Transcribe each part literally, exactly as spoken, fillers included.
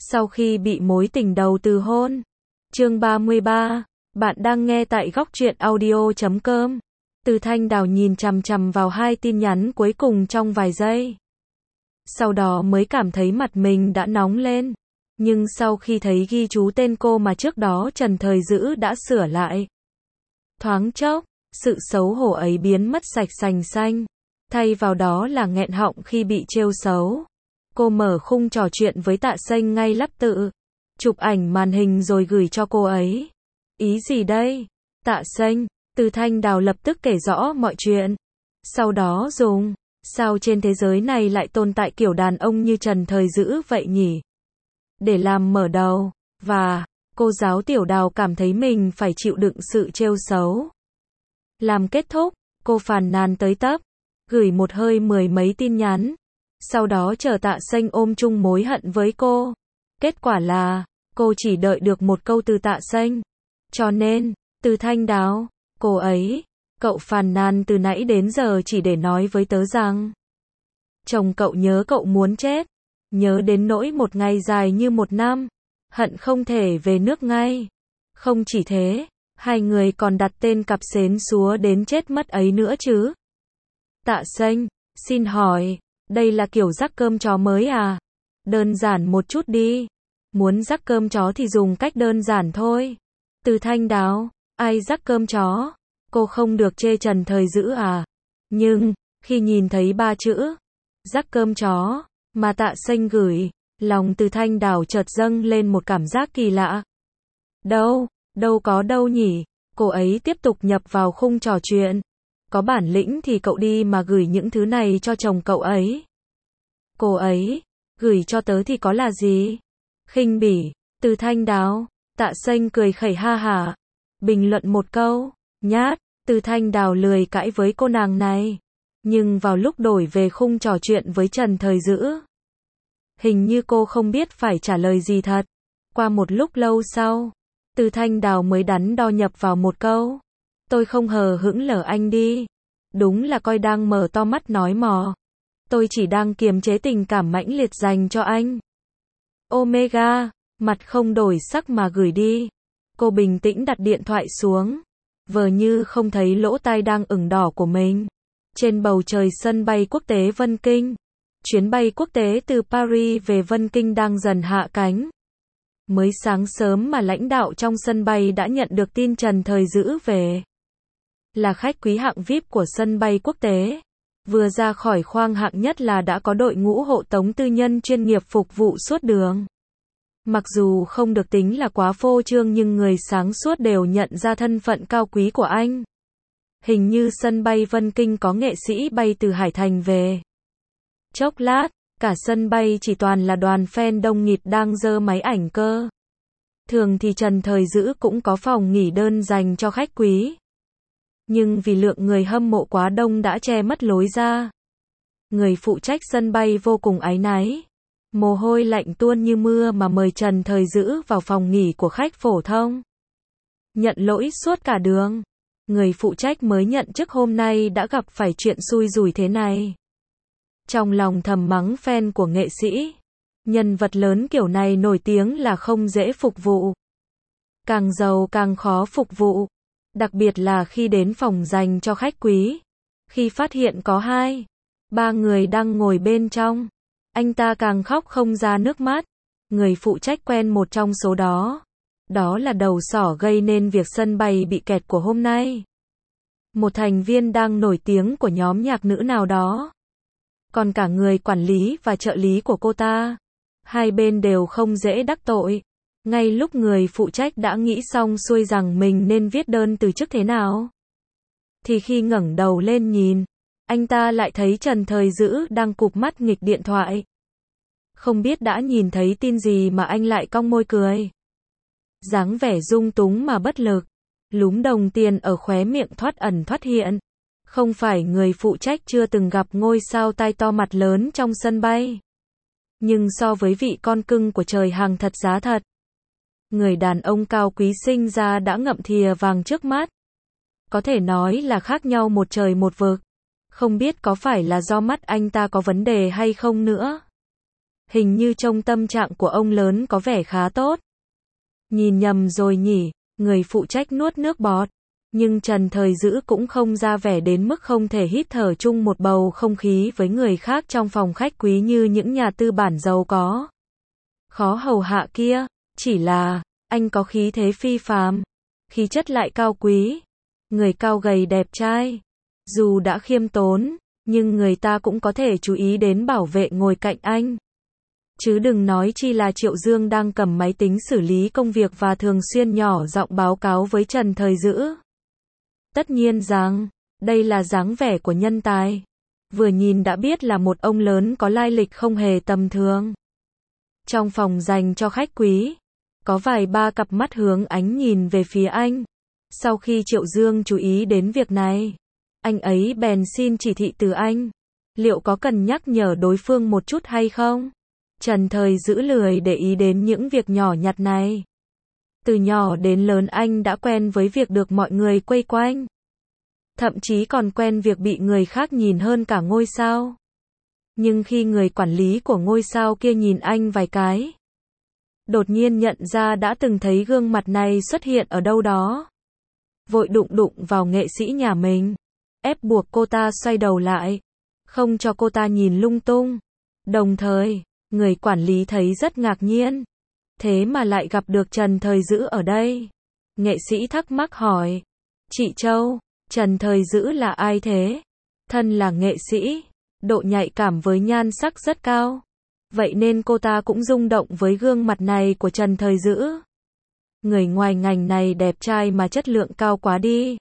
Sau khi bị mối tình đầu từ hôn. Chương ba mươi ba. Bạn đang nghe tại góc truyện audio chấm com. Từ Thanh Đào nhìn chằm chằm vào hai tin nhắn cuối cùng trong vài giây. Sau đó mới cảm thấy mặt mình đã nóng lên. Nhưng sau khi thấy ghi chú tên cô mà trước đó Trần Thời Dữ đã sửa lại. Thoáng chốc, sự xấu hổ ấy biến mất sạch sành xanh. Thay vào đó là nghẹn họng khi bị trêu xấu. Cô mở khung trò chuyện với Tạ Xanh ngay lắp tự. Chụp ảnh màn hình rồi gửi cho cô ấy. Ý gì đây? Tạ Xanh, Từ Thanh Đào lập tức kể rõ mọi chuyện. Sau đó dùng, sao trên thế giới này lại tồn tại kiểu đàn ông như Trần Thời Dữ vậy nhỉ? Để làm mở đầu, và, cô giáo Tiểu Đào cảm thấy mình phải chịu đựng sự trêu xấu. Làm kết thúc, cô phàn nàn tới tấp, gửi một hơi mười mấy tin nhắn. Sau đó chờ Tạ Xanh ôm chung mối hận với cô. Kết quả là, cô chỉ đợi được một câu từ Tạ Xanh. Cho nên, Từ Thanh Đào, cô ấy, cậu phàn nàn từ nãy đến giờ chỉ để nói với tớ rằng chồng cậu nhớ cậu muốn chết, nhớ đến nỗi một ngày dài như một năm, hận không thể về nước ngay. Không chỉ thế, hai người còn đặt tên cặp xến xúa đến chết mất ấy nữa chứ. Tạ Xanh, xin hỏi, đây là kiểu rắc cơm chó mới à? Đơn giản một chút đi. Muốn rắc cơm chó thì dùng cách đơn giản thôi. Từ Thanh Đào, ai rắc cơm chó? Cô không được chê Trần Thời Dữ à? Nhưng, khi nhìn thấy ba chữ rắc cơm chó mà Tạ Xanh gửi, lòng Từ Thanh Đào chợt dâng lên một cảm giác kỳ lạ. Đâu, đâu có đâu nhỉ? Cô ấy tiếp tục nhập vào khung trò chuyện. Có bản lĩnh thì cậu đi mà gửi những thứ này cho chồng cậu ấy. Cô ấy, gửi cho tớ thì có là gì? Khinh bỉ, Từ Thanh Đào. Tạ Xanh cười khẩy ha hả. Bình luận một câu, nhát. Từ Thanh Đào lười cãi với cô nàng này. Nhưng vào lúc đổi về khung trò chuyện với Trần Thời Dữ, hình như cô không biết phải trả lời gì thật. Qua một lúc lâu sau, Từ Thanh Đào mới đắn đo nhập vào một câu. Tôi không hờ hững lờ anh đi. Đúng là coi đang mở to mắt nói mò. Tôi chỉ đang kiềm chế tình cảm mãnh liệt dành cho anh. Omega, mặt không đổi sắc mà gửi đi. Cô bình tĩnh đặt điện thoại xuống, vờ như không thấy lỗ tai đang ửng đỏ của mình. Trên bầu trời sân bay quốc tế Vân Kinh, chuyến bay quốc tế từ Paris về Vân Kinh đang dần hạ cánh. Mới sáng sớm mà lãnh đạo trong sân bay đã nhận được tin Trần Thời Dữ về. Là khách quý hạng vi ai pi của sân bay quốc tế. Vừa ra khỏi khoang hạng nhất là đã có đội ngũ hộ tống tư nhân chuyên nghiệp phục vụ suốt đường. Mặc dù không được tính là quá phô trương nhưng người sáng suốt đều nhận ra thân phận cao quý của anh. Hình như sân bay Vân Kinh có nghệ sĩ bay từ Hải Thành về. Chốc lát, cả sân bay chỉ toàn là đoàn fan đông nghịt đang giơ máy ảnh cơ. Thường thì Trần Thời Dữ cũng có phòng nghỉ đơn dành cho khách quý. Nhưng vì lượng người hâm mộ quá đông đã che mất lối ra. Người phụ trách sân bay vô cùng áy náy. Mồ hôi lạnh tuôn như mưa mà mời Trần Thời Dữ vào phòng nghỉ của khách phổ thông. Nhận lỗi suốt cả đường. Người phụ trách mới nhận chức hôm nay đã gặp phải chuyện xui rủi thế này. Trong lòng thầm mắng fan của nghệ sĩ. Nhân vật lớn kiểu này nổi tiếng là không dễ phục vụ. Càng giàu càng khó phục vụ. Đặc biệt là khi đến phòng dành cho khách quý. Khi phát hiện có hai, ba người đang ngồi bên trong. Anh ta càng khóc không ra nước mắt. Người phụ trách quen một trong số đó. Đó là đầu sỏ gây nên việc sân bay bị kẹt của hôm nay. Một thành viên đang nổi tiếng của nhóm nhạc nữ nào đó. Còn cả người quản lý và trợ lý của cô ta. Hai bên đều không dễ đắc tội. Ngay lúc người phụ trách đã nghĩ xong xuôi rằng mình nên viết đơn từ chức thế nào, thì khi ngẩng đầu lên nhìn, anh ta lại thấy Trần Thời Dữ đang cụp mắt nghịch điện thoại. Không biết đã nhìn thấy tin gì mà anh lại cong môi cười. Dáng vẻ dung túng mà bất lực, lúm đồng tiền ở khóe miệng thoát ẩn thoát hiện. Không phải người phụ trách chưa từng gặp ngôi sao tai to mặt lớn trong sân bay. Nhưng so với vị con cưng của trời hàng thật giá thật, người đàn ông cao quý sinh ra đã ngậm thìa vàng trước mắt. Có thể nói là khác nhau một trời một vực. Không biết có phải là do mắt anh ta có vấn đề hay không nữa. Hình như trông tâm trạng của ông lớn có vẻ khá tốt. Nhìn nhầm rồi nhỉ, người phụ trách nuốt nước bọt. Nhưng Trần Thời Dữ cũng không ra vẻ đến mức không thể hít thở chung một bầu không khí với người khác trong phòng khách quý như những nhà tư bản giàu có. Khó hầu hạ kia, chỉ là, anh có khí thế phi phàm, khí chất lại cao quý. Người cao gầy đẹp trai, dù đã khiêm tốn, nhưng người ta cũng có thể chú ý đến bảo vệ ngồi cạnh anh. Chứ đừng nói chi là Triệu Dương đang cầm máy tính xử lý công việc và thường xuyên nhỏ giọng báo cáo với Trần Thời Dữ. Tất nhiên rằng, đây là dáng vẻ của nhân tài. Vừa nhìn đã biết là một ông lớn có lai lịch không hề tầm thường. Trong phòng dành cho khách quý, có vài ba cặp mắt hướng ánh nhìn về phía anh. Sau khi Triệu Dương chú ý đến việc này, anh ấy bèn xin chỉ thị từ anh. Liệu có cần nhắc nhở đối phương một chút hay không? Trần Thời Dữ lười để ý đến những việc nhỏ nhặt này. Từ nhỏ đến lớn anh đã quen với việc được mọi người quây quanh. Thậm chí còn quen việc bị người khác nhìn hơn cả ngôi sao. Nhưng khi người quản lý của ngôi sao kia nhìn anh vài cái, đột nhiên nhận ra đã từng thấy gương mặt này xuất hiện ở đâu đó. Vội đụng đụng vào nghệ sĩ nhà mình, ép buộc cô ta xoay đầu lại, không cho cô ta nhìn lung tung. Đồng thời, người quản lý thấy rất ngạc nhiên. Thế mà lại gặp được Trần Thời Dữ ở đây. Nghệ sĩ thắc mắc hỏi. Chị Châu, Trần Thời Dữ là ai thế? Thân là nghệ sĩ, độ nhạy cảm với nhan sắc rất cao. Vậy nên cô ta cũng rung động với gương mặt này của Trần Thời Dữ. Người ngoài ngành này đẹp trai mà chất lượng cao quá đi.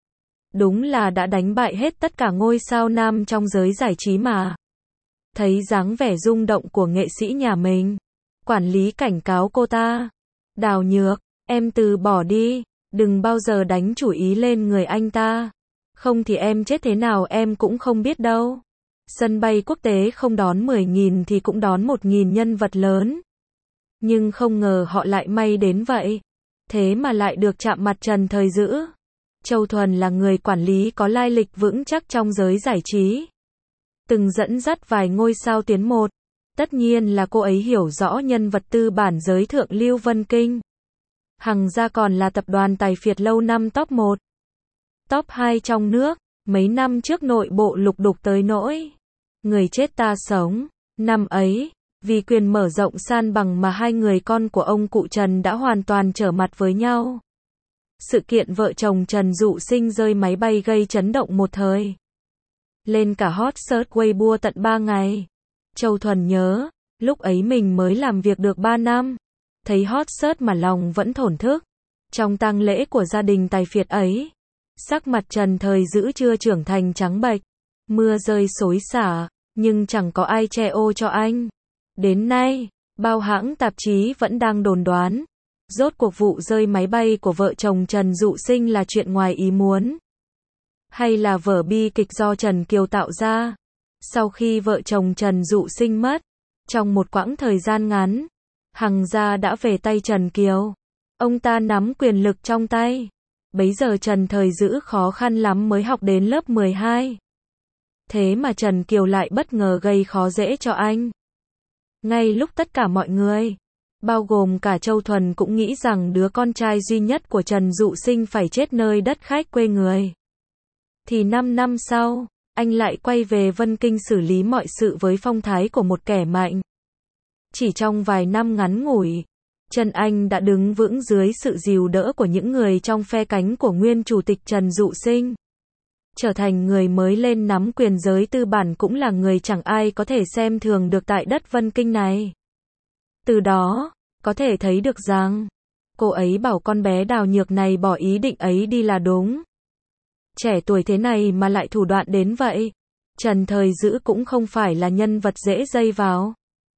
Đúng là đã đánh bại hết tất cả ngôi sao nam trong giới giải trí mà. Thấy dáng vẻ rung động của nghệ sĩ nhà mình, quản lý cảnh cáo cô ta. Đào Nhược, em từ bỏ đi, đừng bao giờ đánh chủ ý lên người anh ta. Không thì em chết thế nào em cũng không biết đâu. Sân bay quốc tế không đón mười nghìn thì cũng đón một nghìn nhân vật lớn. Nhưng không ngờ họ lại may đến vậy. Thế mà lại được chạm mặt Trần Thời Dữ. Châu Thuần là người quản lý có lai lịch vững chắc trong giới giải trí. Từng dẫn dắt vài ngôi sao tiến một. Tất nhiên là cô ấy hiểu rõ nhân vật tư bản giới thượng lưu Vân Kinh. Hằng ra còn là tập đoàn tài phiệt lâu năm top một. Top hai trong nước. Mấy năm trước nội bộ lục đục tới nỗi người chết ta sống. Năm ấy, vì quyền mở rộng san bằng mà hai người con của ông cụ Trần đã hoàn toàn trở mặt với nhau. Sự kiện vợ chồng Trần Dụ Sinh rơi máy bay gây chấn động một thời. Lên cả hot search Weibo tận ba ngày. Châu Thuần nhớ, lúc ấy mình mới làm việc được ba năm. Thấy hot search mà lòng vẫn thổn thức. Trong tang lễ của gia đình tài phiệt ấy, sắc mặt Trần Thời Dữ chưa trưởng thành trắng bệch. Mưa rơi xối xả, nhưng chẳng có ai che ô cho anh. Đến nay, bao hãng tạp chí vẫn đang đồn đoán. Rốt cuộc vụ rơi máy bay của vợ chồng Trần Dụ Sinh là chuyện ngoài ý muốn. Hay là vở bi kịch do Trần Kiều tạo ra. Sau khi vợ chồng Trần Dụ Sinh mất, trong một quãng thời gian ngắn, Hằng gia đã về tay Trần Kiều. Ông ta nắm quyền lực trong tay. Bấy giờ Trần Thời Dữ khó khăn lắm mới học đến lớp mười hai. Thế mà Trần Kiều lại bất ngờ gây khó dễ cho anh. Ngay lúc tất cả mọi người, bao gồm cả Châu Thuần cũng nghĩ rằng đứa con trai duy nhất của Trần Dụ Sinh phải chết nơi đất khách quê người. Thì năm năm sau, anh lại quay về Vân Kinh xử lý mọi sự với phong thái của một kẻ mạnh. Chỉ trong vài năm ngắn ngủi, Trần Anh đã đứng vững dưới sự dìu đỡ của những người trong phe cánh của nguyên chủ tịch Trần Dụ Sinh. Trở thành người mới lên nắm quyền giới tư bản cũng là người chẳng ai có thể xem thường được tại đất Vân Kinh này. Từ đó, có thể thấy được rằng, cô ấy bảo con bé Đào Nhược này bỏ ý định ấy đi là đúng. Trẻ tuổi thế này mà lại thủ đoạn đến vậy. Trần Thời Dữ cũng không phải là nhân vật dễ dây vào.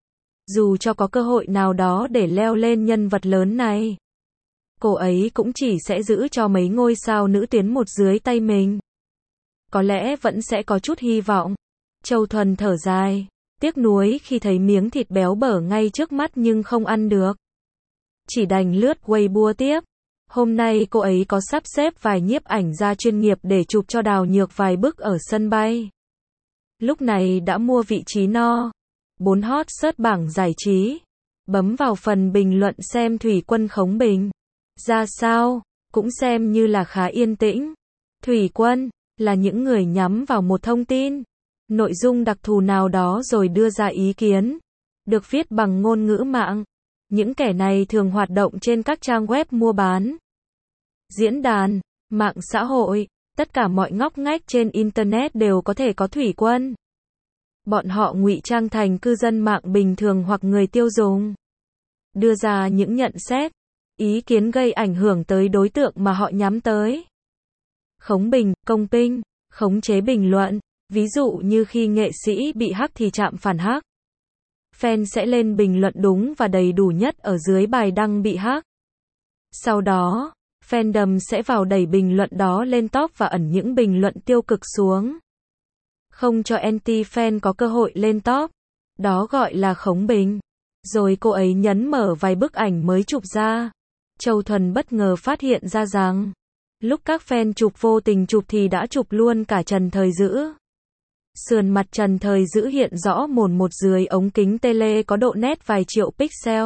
Dù cho có cơ hội nào đó để leo lên nhân vật lớn này, cô ấy cũng chỉ sẽ giữ cho mấy ngôi sao nữ tuyến một dưới tay mình. Có lẽ vẫn sẽ có chút hy vọng. Châu Thuần thở dài, tiếc nuối khi thấy miếng thịt béo bở ngay trước mắt nhưng không ăn được. Chỉ đành lướt Weibo tiếp. Hôm nay cô ấy có sắp xếp vài nhiếp ảnh gia chuyên nghiệp để chụp cho Đào Nhược vài bức ở sân bay. Lúc này đã mua vị trí no. bốn hot search bảng giải trí. Bấm vào phần bình luận xem Thủy Quân Khống Bình ra sao, cũng xem như là khá yên tĩnh. Thủy Quân là những người nhắm vào một thông tin, nội dung đặc thù nào đó rồi đưa ra ý kiến, được viết bằng ngôn ngữ mạng. Những kẻ này thường hoạt động trên các trang web mua bán, diễn đàn, mạng xã hội, tất cả mọi ngóc ngách trên internet đều có thể có Thủy Quân. Bọn họ ngụy trang thành cư dân mạng bình thường hoặc người tiêu dùng, đưa ra những nhận xét, ý kiến gây ảnh hưởng tới đối tượng mà họ nhắm tới. Khống bình, công bình, khống chế bình luận, ví dụ như khi nghệ sĩ bị hack thì chạm phản hack. Fan sẽ lên bình luận đúng và đầy đủ nhất ở dưới bài đăng bị hack. Sau đó, fandom sẽ vào đẩy bình luận đó lên top và ẩn những bình luận tiêu cực xuống, không cho anti-fan có cơ hội lên top. Đó gọi là khống bình. Rồi cô ấy nhấn mở vài bức ảnh mới chụp ra. Châu Thuần bất ngờ phát hiện ra rằng, lúc các fan chụp vô tình chụp thì đã chụp luôn cả Trần Thời Dữ. Sườn mặt Trần Thời Dữ hiện rõ mồn một dưới ống kính tele có độ nét vài triệu pixel.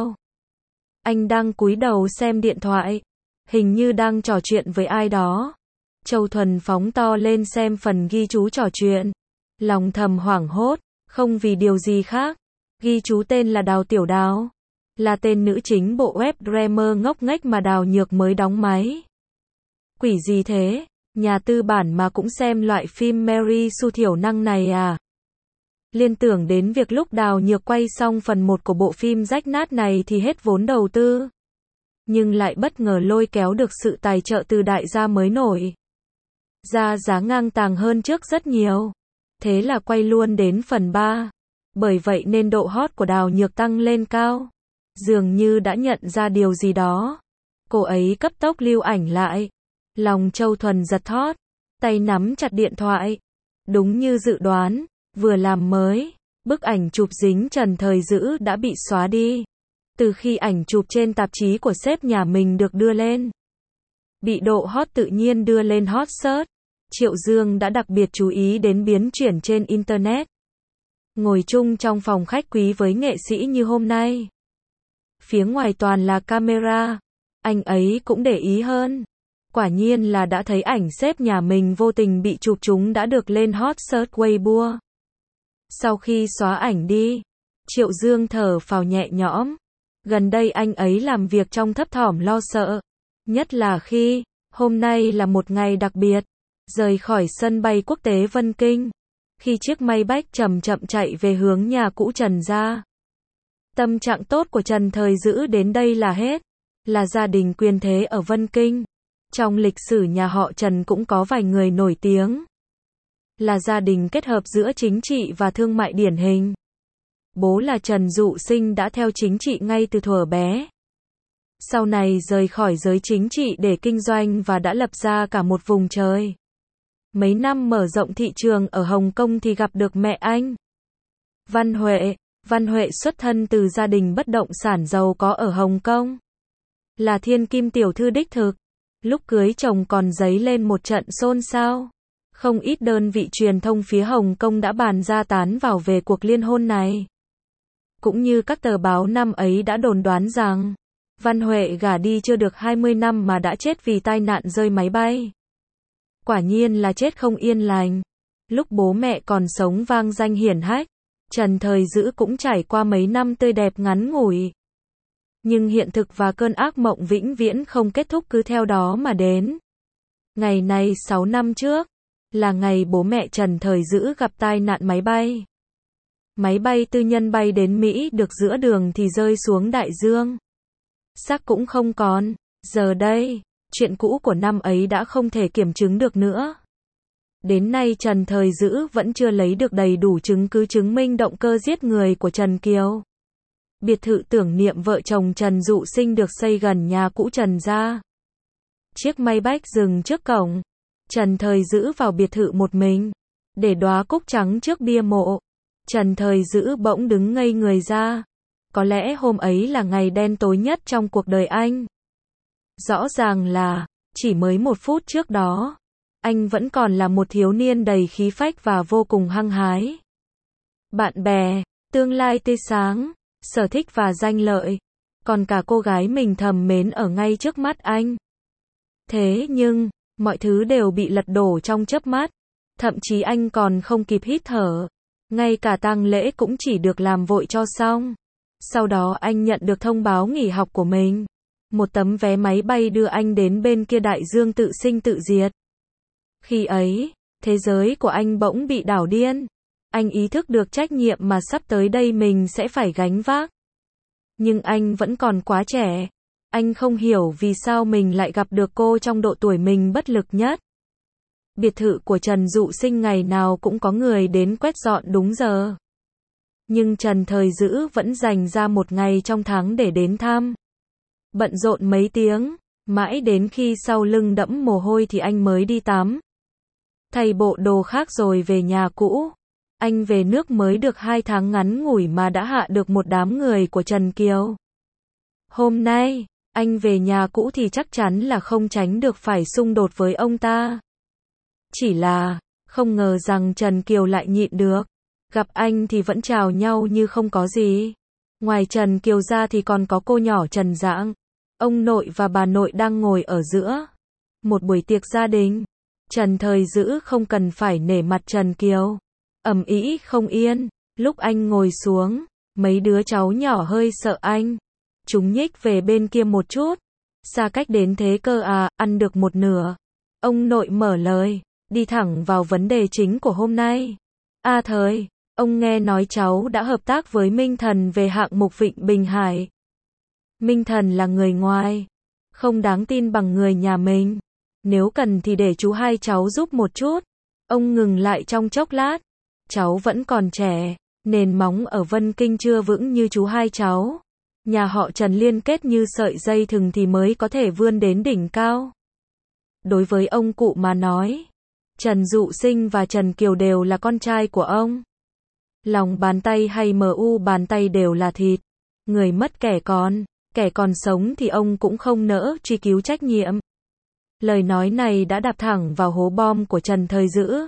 Anh đang cúi đầu xem điện thoại, hình như đang trò chuyện với ai đó. Châu Thuần phóng to lên xem phần ghi chú trò chuyện, lòng thầm hoảng hốt, không vì điều gì khác. Ghi chú tên là Đào Tiểu Đào, là tên nữ chính bộ web drama ngốc nghếch mà Đào Nhược mới đóng máy. Quỷ gì thế, nhà tư bản mà cũng xem loại phim Mary Sue thiểu năng này à? Liên tưởng đến việc lúc Đào Nhược quay xong phần một của bộ phim rách nát này thì hết vốn đầu tư, nhưng lại bất ngờ lôi kéo được sự tài trợ từ đại gia mới nổi. Ra giá ngang tàng hơn trước rất nhiều. Thế là quay luôn đến phần ba. Bởi vậy nên độ hot của Đào Nhược tăng lên cao. Dường như đã nhận ra điều gì đó. Cô ấy cấp tốc lưu ảnh lại. Lòng Châu Thuần giật thót, tay nắm chặt điện thoại. Đúng như dự đoán, vừa làm mới, bức ảnh chụp dính Trần Thời Dữ đã bị xóa đi. Từ khi ảnh chụp trên tạp chí của sếp nhà mình được đưa lên, bị độ hot tự nhiên đưa lên hot search, Triệu Dương đã đặc biệt chú ý đến biến chuyển trên internet. Ngồi chung trong phòng khách quý với nghệ sĩ như hôm nay, phía ngoài toàn là camera, anh ấy cũng để ý hơn. Quả nhiên là đã thấy ảnh sếp nhà mình vô tình bị chụp chúng đã được lên hot search Weibo. Sau khi xóa ảnh đi, Triệu Dương thở phào nhẹ nhõm. Gần đây anh ấy làm việc trong thấp thỏm lo sợ, nhất là khi hôm nay là một ngày đặc biệt, rời khỏi sân bay quốc tế Vân Kinh, khi chiếc Maybach chậm chậm chạy về hướng nhà cũ Trần gia. Tâm trạng tốt của Trần Thời Dữ đến đây là hết, là gia đình quyền thế ở Vân Kinh. Trong lịch sử nhà họ Trần cũng có vài người nổi tiếng, là gia đình kết hợp giữa chính trị và thương mại điển hình. Bố là Trần Dụ Sinh đã theo chính trị ngay từ thuở bé. Sau này rời khỏi giới chính trị để kinh doanh và đã lập ra cả một vùng trời. Mấy năm mở rộng thị trường ở Hồng Kông thì gặp được mẹ anh, Văn Huệ. Văn Huệ xuất thân từ gia đình bất động sản giàu có ở Hồng Kông, là thiên kim tiểu thư đích thực. Lúc cưới chồng còn dấy lên một trận xôn xao. Không ít đơn vị truyền thông phía Hồng Kông đã bàn ra tán vào về cuộc liên hôn này. Cũng như các tờ báo năm ấy đã đồn đoán rằng, Văn Huệ gả đi chưa được hai mươi năm mà đã chết vì tai nạn rơi máy bay. Quả nhiên là chết không yên lành. Lúc bố mẹ còn sống vang danh hiển hách, Trần Thời Dữ cũng trải qua mấy năm tươi đẹp ngắn ngủi. Nhưng hiện thực và cơn ác mộng vĩnh viễn không kết thúc cứ theo đó mà đến. Ngày này sáu năm trước, là ngày bố mẹ Trần Thời Dữ gặp tai nạn máy bay. Máy bay tư nhân bay đến Mỹ được giữa đường thì rơi xuống đại dương. Xác cũng không còn. Giờ đây, chuyện cũ của năm ấy đã không thể kiểm chứng được nữa. Đến nay Trần Thời Dữ vẫn chưa lấy được đầy đủ chứng cứ chứng minh động cơ giết người của Trần Kiều. Biệt thự tưởng niệm vợ chồng Trần Dụ Sinh được xây gần nhà cũ Trần gia. Chiếc Maybach dừng trước cổng. Trần Thời Dữ vào biệt thự một mình, để đóa cúc trắng trước bia mộ. Trần Thời Dữ bỗng đứng ngây người ra. Có lẽ hôm ấy là ngày đen tối nhất trong cuộc đời anh. Rõ ràng là, chỉ mới một phút trước đó, anh vẫn còn là một thiếu niên đầy khí phách và vô cùng hăng hái. Bạn bè, tương lai tươi sáng, sở thích và danh lợi, còn cả cô gái mình thầm mến ở ngay trước mắt anh. Thế nhưng, mọi thứ đều bị lật đổ trong chớp mắt, thậm chí anh còn không kịp hít thở, ngay cả tang lễ cũng chỉ được làm vội cho xong. Sau đó anh nhận được thông báo nghỉ học của mình, một tấm vé máy bay đưa anh đến bên kia đại dương tự sinh tự diệt. Khi ấy, thế giới của anh bỗng bị đảo điên. Anh ý thức được trách nhiệm mà sắp tới đây mình sẽ phải gánh vác. Nhưng anh vẫn còn quá trẻ. Anh không hiểu vì sao mình lại gặp được cô trong độ tuổi mình bất lực nhất. Biệt thự của Trần Dụ Sinh ngày nào cũng có người đến quét dọn đúng giờ. Nhưng Trần Thời Dữ vẫn dành ra một ngày trong tháng để đến thăm. Bận rộn mấy tiếng, mãi đến khi sau lưng đẫm mồ hôi thì anh mới đi tắm. Thay bộ đồ khác rồi về nhà cũ. Anh về nước mới được hai tháng ngắn ngủi mà đã hạ được một đám người của Trần Kiều. Hôm nay, anh về nhà cũ thì chắc chắn là không tránh được phải xung đột với ông ta. Chỉ là, không ngờ rằng Trần Kiều lại nhịn được. Gặp anh thì vẫn chào nhau như không có gì. Ngoài Trần Kiều ra thì còn có cô nhỏ Trần Giảng. Ông nội và bà nội đang ngồi ở giữa. Một buổi tiệc gia đình. Trần Thời Dữ không cần phải nể mặt Trần Kiều. Ầm ĩ không yên. Lúc anh ngồi xuống, mấy đứa cháu nhỏ hơi sợ anh. Chúng nhích về bên kia một chút. Xa cách đến thế cơ à, ăn được một nửa. Ông nội mở lời, đi thẳng vào vấn đề chính của hôm nay. A Thời, ông nghe nói cháu đã hợp tác với Minh Thần về hạng mục Vịnh Bình Hải. Minh Thần là người ngoài, không đáng tin bằng người nhà mình. Nếu cần thì để chú hai cháu giúp một chút. Ông ngừng lại trong chốc lát. Cháu vẫn còn trẻ, nền móng ở Vân Kinh chưa vững như chú hai cháu. Nhà họ Trần liên kết như sợi dây thừng thì mới có thể vươn đến đỉnh cao. Đối với ông cụ mà nói, Trần Dụ Sinh và Trần Kiều đều là con trai của ông. Lòng bàn tay hay em u bàn tay đều là thịt. Người mất kẻ còn, kẻ còn sống thì ông cũng không nỡ truy cứu trách nhiệm. Lời nói này đã đạp thẳng vào hố bom của Trần Thời Dữ.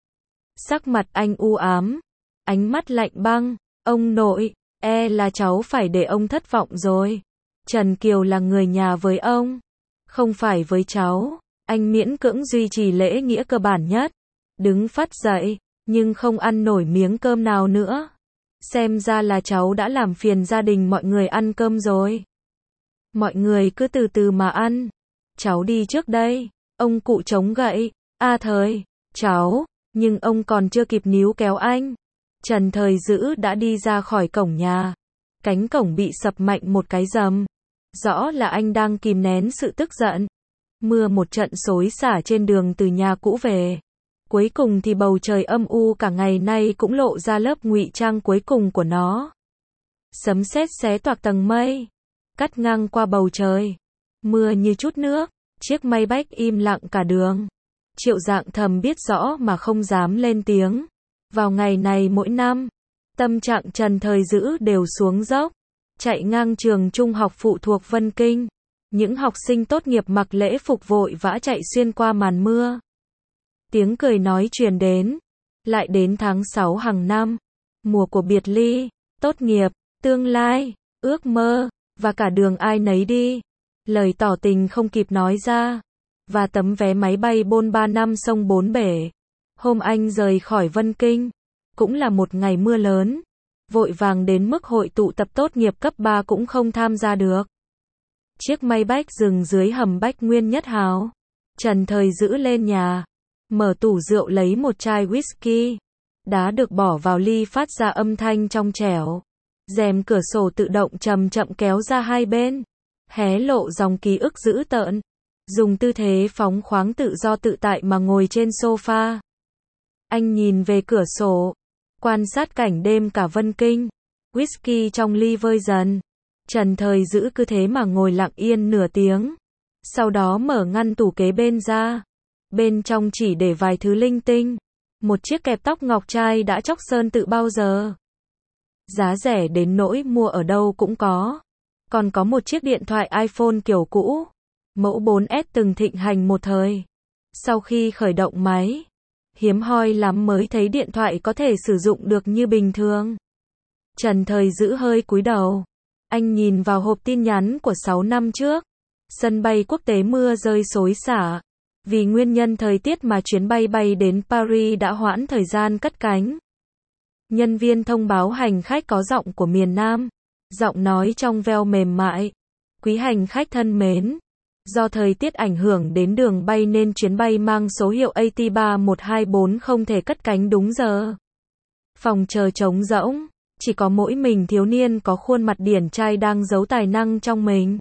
Sắc mặt anh u ám, ánh mắt lạnh băng. Ông nội, e là cháu phải để ông thất vọng rồi. Trần Kiều là người nhà với ông, không phải với cháu. Anh miễn cưỡng duy trì lễ nghĩa cơ bản nhất. Đứng phắt dậy, nhưng không ăn nổi miếng cơm nào nữa. Xem ra là cháu đã làm phiền gia đình mọi người ăn cơm rồi. Mọi người cứ từ từ mà ăn. Cháu đi trước đây. Ông cụ chống gậy. A Thời, cháu. Nhưng ông còn chưa kịp níu kéo anh. Trần Thời Dữ đã đi ra khỏi cổng nhà. Cánh cổng bị sập mạnh một cái rầm. Rõ là anh đang kìm nén sự tức giận. Mưa một trận xối xả trên đường từ nhà cũ về. Cuối cùng thì bầu trời âm u cả ngày nay cũng lộ ra lớp ngụy trang cuối cùng của nó. Sấm sét xé toạc tầng mây, cắt ngang qua bầu trời. Mưa như chút nước, chiếc Maybach im lặng cả đường. Triệu Dạng thầm biết rõ mà không dám lên tiếng. Vào ngày này mỗi năm, tâm trạng Trần Thời Dữ đều xuống dốc. Chạy ngang trường trung học phụ thuộc Vân Kinh. Những học sinh tốt nghiệp mặc lễ phục vội vã chạy xuyên qua màn mưa. Tiếng cười nói truyền đến. Lại đến tháng sáu hàng năm. Mùa của biệt ly, tốt nghiệp, tương lai, ước mơ, và cả đường ai nấy đi. Lời tỏ tình không kịp nói ra. Và tấm vé máy bay bôn ba năm sông bốn bể. Hôm anh rời khỏi Vân Kinh. Cũng là một ngày mưa lớn. Vội vàng đến mức hội tụ tập tốt nghiệp cấp ba cũng không tham gia được. Chiếc Maybach dừng dưới hầm Bách Nguyên Nhất Hào. Trần Thời Dữ lên nhà. Mở tủ rượu lấy một chai whisky. Đá được bỏ vào ly phát ra âm thanh trong trẻo. Rèm cửa sổ tự động chậm chậm kéo ra hai bên. Hé lộ dòng ký ức dữ tợn. Dùng tư thế phóng khoáng tự do tự tại mà ngồi trên sofa. Anh nhìn về cửa sổ. Quan sát cảnh đêm cả Vân Kinh. Whisky trong ly vơi dần. Trần Thời Dữ cứ thế mà ngồi lặng yên nửa tiếng. Sau đó mở ngăn tủ kế bên ra. Bên trong chỉ để vài thứ linh tinh. Một chiếc kẹp tóc ngọc trai đã chóc sơn tự bao giờ. Giá rẻ đến nỗi mua ở đâu cũng có. Còn có một chiếc điện thoại iPhone kiểu cũ. Mẫu bốn S từng thịnh hành một thời. Sau khi khởi động máy, hiếm hoi lắm mới thấy điện thoại có thể sử dụng được như bình thường. Trần Thời giữ hơi cúi đầu. Anh nhìn vào hộp tin nhắn của sáu năm trước. Sân bay quốc tế mưa rơi xối xả. Vì nguyên nhân thời tiết mà chuyến bay bay đến Paris đã hoãn thời gian cất cánh. Nhân viên thông báo hành khách có giọng của miền Nam. Giọng nói trong veo mềm mại. Quý hành khách thân mến. Do thời tiết ảnh hưởng đến đường bay nên chuyến bay mang số hiệu A T ba một hai bốn không thể cất cánh đúng giờ. Phòng chờ trống rỗng. Chỉ có mỗi mình thiếu niên có khuôn mặt điển trai đang giấu tài năng trong mình.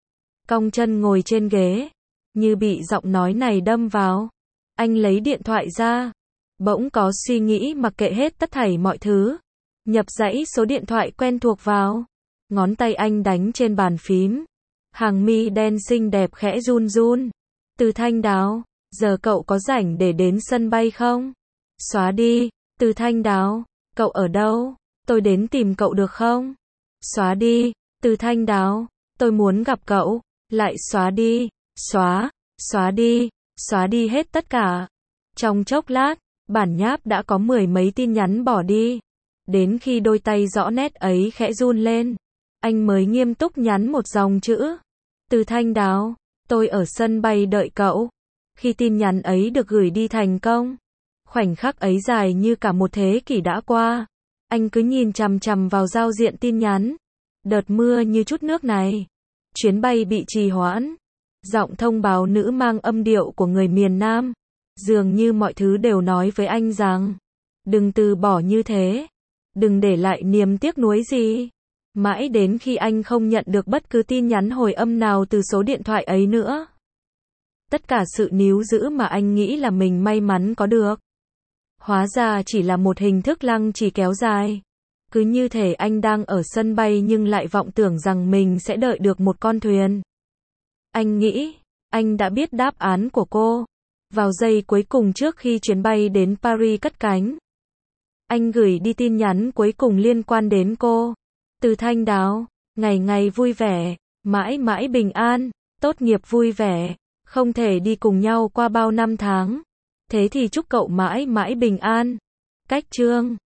Cong chân ngồi trên ghế. Như bị giọng nói này đâm vào. Anh lấy điện thoại ra. Bỗng có suy nghĩ mặc kệ hết tất thảy mọi thứ. Nhập dãy số điện thoại quen thuộc vào. Ngón tay anh đánh trên bàn phím. Hàng mi đen xinh đẹp khẽ run run. Từ Thanh Đáo, giờ cậu có rảnh để đến sân bay không? Xóa đi. Từ Thanh Đáo, cậu ở đâu? Tôi đến tìm cậu được không? Xóa đi. Từ Thanh Đáo, tôi muốn gặp cậu. Lại xóa đi. Xóa, xóa đi, xóa đi hết tất cả. Trong chốc lát, bản nháp đã có mười mấy tin nhắn bỏ đi. Đến khi đôi tay rõ nét ấy khẽ run lên, anh mới nghiêm túc nhắn một dòng chữ. Từ Thanh Đáo, tôi ở sân bay đợi cậu. Khi tin nhắn ấy được gửi đi thành công, khoảnh khắc ấy dài như cả một thế kỷ đã qua. Anh cứ nhìn chằm chằm vào giao diện tin nhắn. Đợt mưa như chút nước này. Chuyến bay bị trì hoãn. Giọng thông báo nữ mang âm điệu của người miền Nam. Dường như mọi thứ đều nói với anh rằng, đừng từ bỏ như thế. Đừng để lại niềm tiếc nuối gì. Mãi đến khi anh không nhận được bất cứ tin nhắn hồi âm nào từ số điện thoại ấy nữa. Tất cả sự níu giữ mà anh nghĩ là mình may mắn có được, hóa ra chỉ là một hình thức lăng trì kéo dài. Cứ như thể anh đang ở sân bay nhưng lại vọng tưởng rằng mình sẽ đợi được một con thuyền. Anh nghĩ, anh đã biết đáp án của cô. Vào giây cuối cùng trước khi chuyến bay đến Paris cất cánh, anh gửi đi tin nhắn cuối cùng liên quan đến cô. Từ Thanh Đáo, ngày ngày vui vẻ, mãi mãi bình an, tốt nghiệp vui vẻ, không thể đi cùng nhau qua bao năm tháng. Thế thì chúc cậu mãi mãi bình an. Cách chương